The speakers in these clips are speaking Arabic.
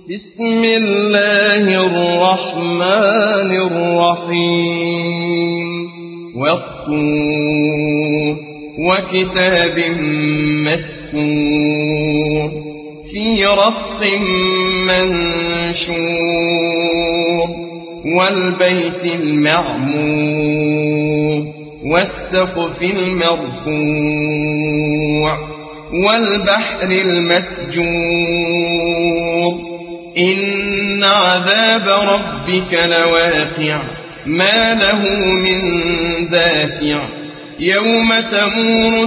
بسم الله الرحمن الرحيم والطور وكتاب مسكور في رق منشور والبيت المعمور والسقف المرفوع والبحر المسجور إن عذاب ربك لواقع ما له من دافع يوم تمور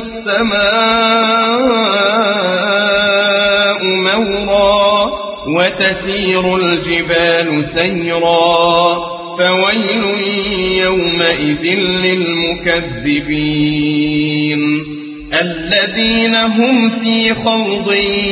السماء مورا وتسير الجبال سيرا فويل يومئذ للمكذبين الذين هم في خوض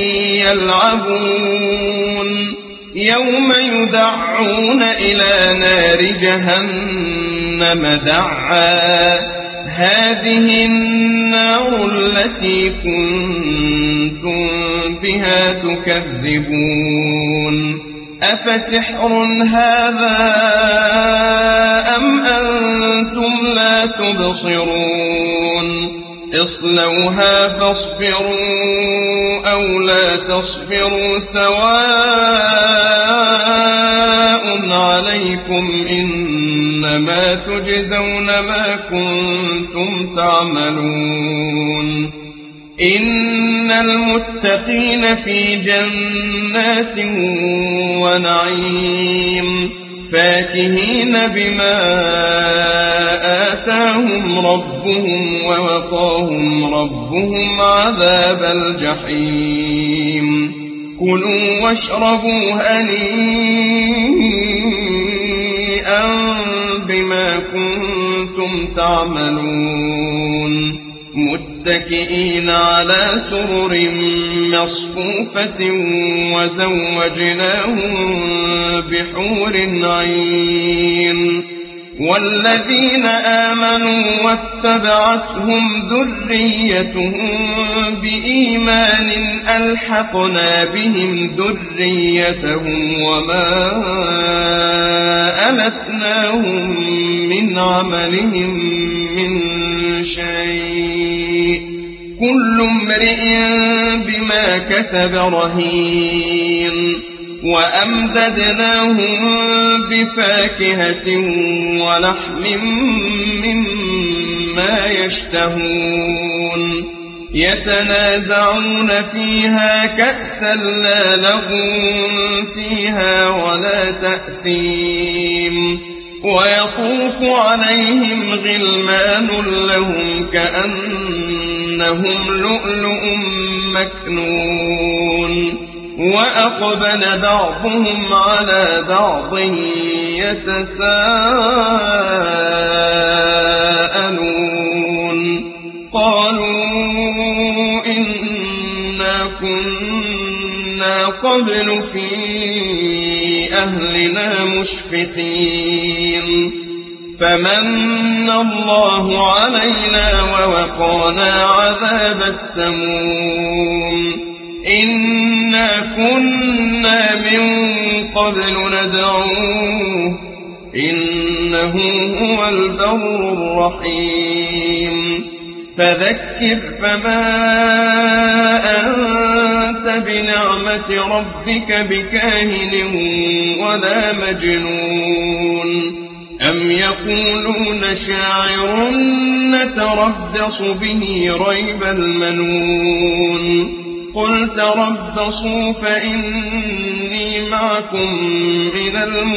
يلعبون يوم يدعون إلى نار جهنم دعا هذه النار التي كنتم بها تكذبون أفسحر هذا أم أنتم لا تبصرون اصلوها فاصبروا أو لا تصبروا سواء عليكم إنما تجزون ما كنتم تعملون إن المتقين في جنات ونعيم فاكهين بما آتاهم ربهم ووقاهم ربهم عذاب الجحيم كلوا واشربوا هنيئا بما كنتم تعملون متكئين على سرر مصفوفة وزوجناهم بحور عين والذين آمنوا واتبعتهم ذريتهم بإيمان ألحقنا بهم ذريتهم وما ألتناهم من عملهم من شيء كل امرئ بما كسب رهين وأمددناهم بفاكهة ولحم مما يشتهون يتنازعون فيها كأسا لا لغو فيها ولا تأثيم ويطوف عليهم غلمان لهم كأنهم لؤلؤ مكنون وأقبل بعضهم على بعض يتساءلون قالوا إنا كنا قبل في أهلنا مشفقين فمن الله علينا ووقانا عذاب السموم إنا كنا من قبل ندعوه إنه هو البر الرحيم فذكر فما أنت بنعمة ربك بكاهن ولا مجنون أم يقولون شاعر نتربص به ريب المنون قل تربصوا فإني معكم من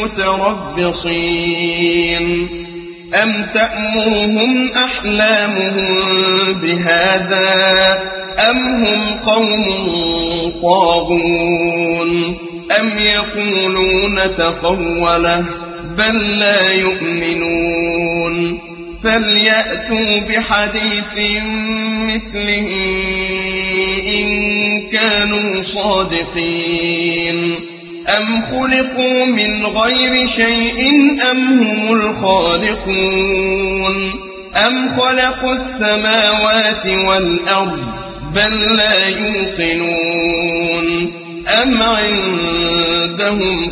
المتربصين أم تأمرهم أحلامهم بهذا أم هم قوم طاغون أم يقولون تقوله بل لا يؤمنون فليأتوا بحديث مثله إن كانوا صادقين أم خلقوا من غير شيء أم هم الخالقون أم خلقوا السماوات والأرض بل لا يوقنون أم عندهم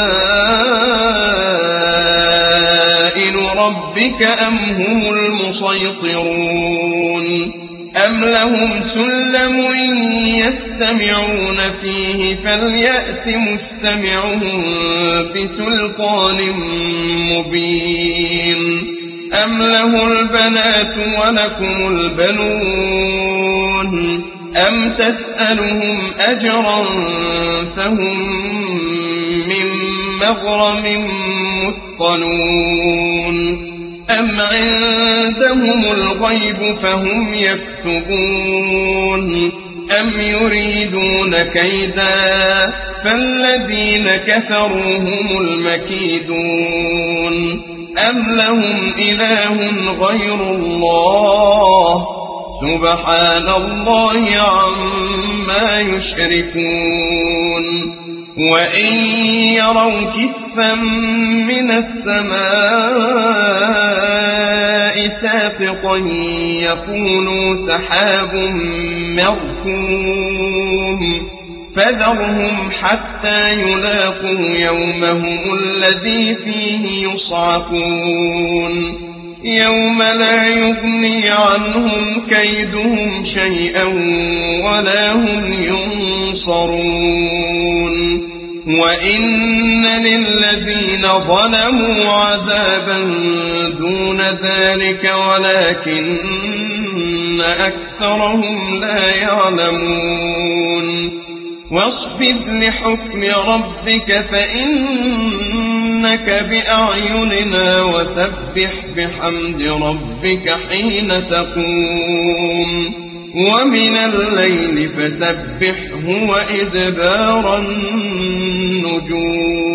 خزائن ربك أم هم المسيطرون أم لهم سلم يستمعون فيه فليأت مستمعهم بسلطان مبين أم له البنات ولكم البنون أم تسألهم أجرا فهم من مغرم مثقلون أم عندهم الغيب فهم يكتبون أم يريدون كيدا فالذين كفروا هم المكيدون أم لهم إله غير الله سبحان الله عما يشركون وإن يروا كسفا من السماء ساقطا يقولوا سحاب مركوم فذرهم حتى يلاقوا يومهم الذي فيه يصعقون يوم لا يغني عنهم كيدهم شيئا ولا هم ينصرون وإن للذين ظلموا عذابا دون ذلك ولكن أكثرهم لا يعلمون واصبر لحكم ربك فإنك بأعيننا وسبح بحمد ربك حين تقوم ومن الليل فسبحه وإدبار النجوم